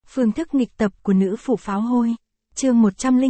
Phương thức nghịch tập của nữ phụ pháo hôi. Chương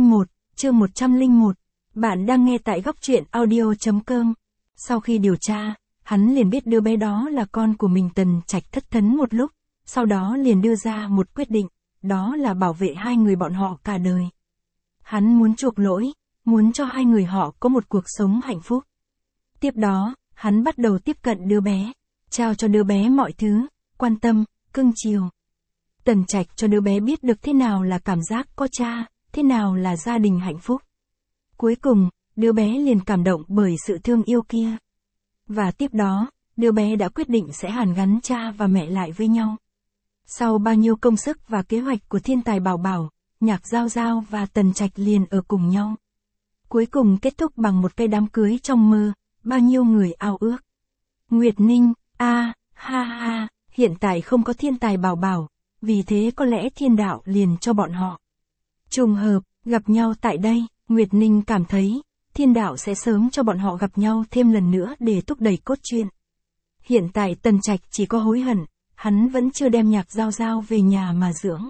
101. Bạn đang nghe tại góc truyện audio.com. Sau khi điều tra, hắn liền biết đứa bé đó là con của mình. Tần Trạch thất thấn một lúc, sau đó liền đưa ra một quyết định, đó là bảo vệ hai người bọn họ cả đời. Hắn muốn chuộc lỗi, muốn cho hai người họ có một cuộc sống hạnh phúc. Tiếp đó, hắn bắt đầu tiếp cận đứa bé, trao cho đứa bé mọi thứ, quan tâm, cưng chiều. Tần Trạch cho đứa bé biết được thế nào là cảm giác có cha, thế nào là gia đình hạnh phúc. Cuối cùng, đứa bé liền cảm động bởi sự thương yêu kia. Và tiếp đó, đứa bé đã quyết định sẽ hàn gắn cha và mẹ lại với nhau. Sau bao nhiêu công sức và kế hoạch của thiên tài Bảo Bảo, Nhạc Giao Giao và Tần Trạch liền ở cùng nhau. Cuối cùng kết thúc bằng một cái đám cưới trong mơ, bao nhiêu người ao ước. Nguyệt Ninh, hiện tại không có thiên tài Bảo Bảo, vì thế có lẽ thiên đạo liền cho bọn họ trùng hợp, gặp nhau tại đây. Nguyệt Ninh cảm thấy, thiên đạo sẽ sớm cho bọn họ gặp nhau thêm lần nữa để thúc đẩy cốt truyện. Hiện tại Tần Trạch chỉ có hối hận, hắn vẫn chưa đem Nhạc Giao Giao về nhà mà dưỡng.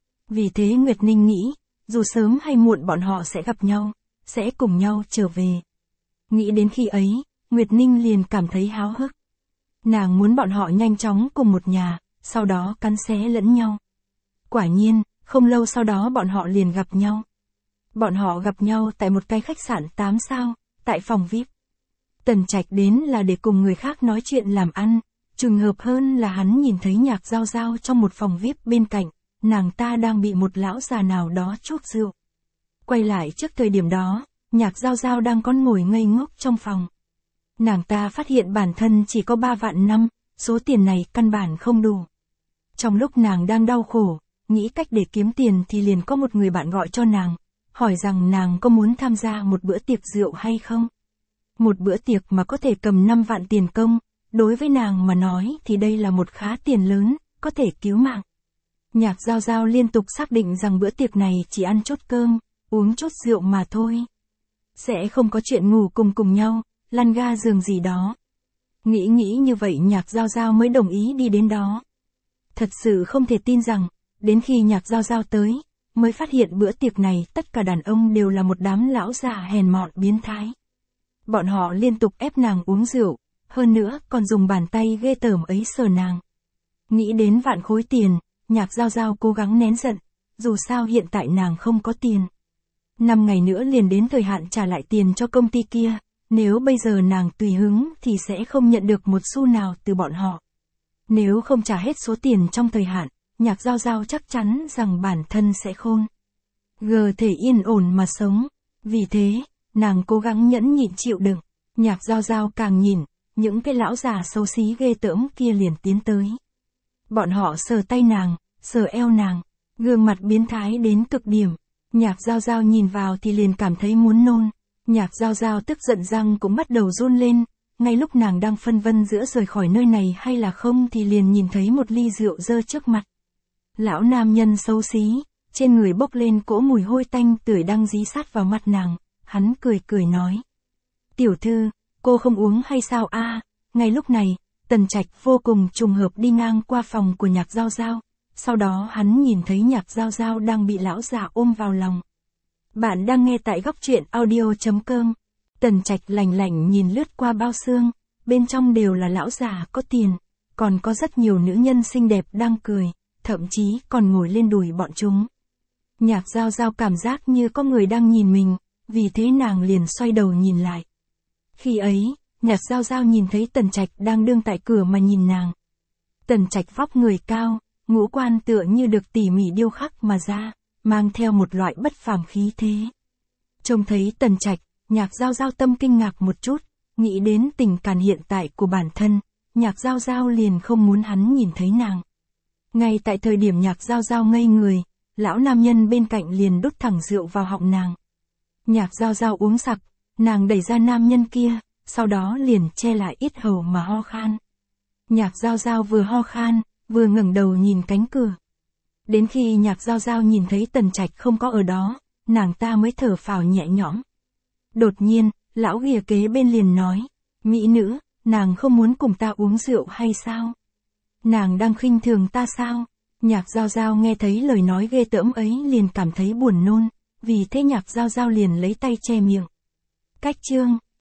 Vì thế Nguyệt Ninh nghĩ, dù sớm hay muộn bọn họ sẽ gặp nhau, sẽ cùng nhau trở về. Nghĩ đến khi ấy, Nguyệt Ninh liền cảm thấy háo hức. Nàng muốn bọn họ nhanh chóng cùng một nhà, sau đó cắn xé lẫn nhau. Quả nhiên, không lâu sau đó bọn họ liền gặp nhau. Bọn họ gặp nhau tại một cái khách sạn 8 sao, tại phòng VIP. Tần Trạch đến là để cùng người khác nói chuyện làm ăn, trùng hợp hơn là hắn nhìn thấy Nhạc Giao Giao trong một phòng VIP bên cạnh, nàng ta đang bị một lão già nào đó chuốc rượu. Quay lại trước thời điểm đó, Nhạc Giao Giao đang còn ngồi ngây ngốc trong phòng. Nàng ta phát hiện bản thân chỉ có 3 vạn năm, số tiền này căn bản không đủ. Trong lúc nàng đang đau khổ, nghĩ cách để kiếm tiền thì liền có một người bạn gọi cho nàng, hỏi rằng nàng có muốn tham gia một bữa tiệc rượu hay không. Một bữa tiệc mà có thể cầm 5 vạn tiền công, đối với nàng mà nói thì đây là một khá tiền lớn, có thể cứu mạng. Nhạc Giao Giao liên tục xác định rằng bữa tiệc này chỉ ăn chút cơm, uống chút rượu mà thôi. Sẽ không có chuyện ngủ cùng nhau, lăn ga giường gì đó. Nghĩ như vậy Nhạc Giao Giao mới đồng ý đi đến đó. Thật sự không thể tin rằng, đến khi Nhạc Giao Giao tới, mới phát hiện bữa tiệc này tất cả đàn ông đều là một đám lão già hèn mọn biến thái. Bọn họ liên tục ép nàng uống rượu, hơn nữa còn dùng bàn tay ghê tởm ấy sờ nàng. Nghĩ đến vạn khối tiền, Nhạc Giao Giao cố gắng nén giận, dù sao hiện tại nàng không có tiền. 5 ngày nữa liền đến thời hạn trả lại tiền cho công ty kia, nếu bây giờ nàng tùy hứng thì sẽ không nhận được một xu nào từ bọn họ. Nếu không trả hết số tiền trong thời hạn, Nhạc Giao Giao chắc chắn rằng bản thân sẽ khôn thể yên ổn mà sống. Vì thế, nàng cố gắng nhẫn nhịn chịu đựng. Nhạc Giao Giao càng nhìn, những cái lão già xấu xí ghê tởm kia liền tiến tới. Bọn họ sờ tay nàng, sờ eo nàng, gương mặt biến thái đến cực điểm. Nhạc Giao Giao nhìn vào thì liền cảm thấy muốn nôn. Nhạc Giao Giao tức giận răng cũng bắt đầu run lên. Ngay lúc nàng đang phân vân giữa rời khỏi nơi này hay là không thì liền nhìn thấy một ly rượu dơ trước mặt. Lão nam nhân xấu xí, trên người bốc lên cỗ mùi hôi tanh tưởi đang dí sát vào mặt nàng, hắn cười nói. Tiểu thư, cô không uống hay sao a? Ngay lúc này, Tần Trạch vô cùng trùng hợp đi ngang qua phòng của Nhạc Giao Giao, sau đó hắn nhìn thấy Nhạc Giao Giao đang bị lão già ôm vào lòng. Bạn đang nghe tại góc truyện audio.com. Tần Trạch lạnh lạnh nhìn lướt qua bao xương, bên trong đều là lão già có tiền, còn có rất nhiều nữ nhân xinh đẹp đang cười, thậm chí còn ngồi lên đùi bọn chúng. Nhạc Giao Giao cảm giác như có người đang nhìn mình, vì thế nàng liền xoay đầu nhìn lại. Khi ấy, Nhạc Giao Giao nhìn thấy Tần Trạch đang đứng tại cửa mà nhìn nàng. Tần Trạch vóc người cao, ngũ quan tựa như được tỉ mỉ điêu khắc mà ra, mang theo một loại bất phàm khí thế. Trông thấy Tần Trạch, Nhạc Giao Giao tâm kinh ngạc một chút, nghĩ đến tình cảm hiện tại của bản thân, Nhạc Giao Giao liền không muốn hắn nhìn thấy nàng. Ngay tại thời điểm Nhạc Giao Giao ngây người, lão nam nhân bên cạnh liền đút thẳng rượu vào họng nàng. Nhạc Giao Giao uống sặc, nàng đẩy ra nam nhân kia, sau đó liền che lại yết hầu mà ho khan. Nhạc Giao Giao vừa ho khan, vừa ngẩng đầu nhìn cánh cửa. Đến khi Nhạc Giao Giao nhìn thấy Tần Trạch không có ở đó, nàng ta mới thở phào nhẹ nhõm. Đột nhiên, lão ghìa kế bên liền nói, mỹ nữ, nàng không muốn cùng ta uống rượu hay sao? Nàng đang khinh thường ta sao? Nhạc Giao Giao nghe thấy lời nói ghê tởm ấy liền cảm thấy buồn nôn, vì thế Nhạc Giao Giao liền lấy tay che miệng. Cách chương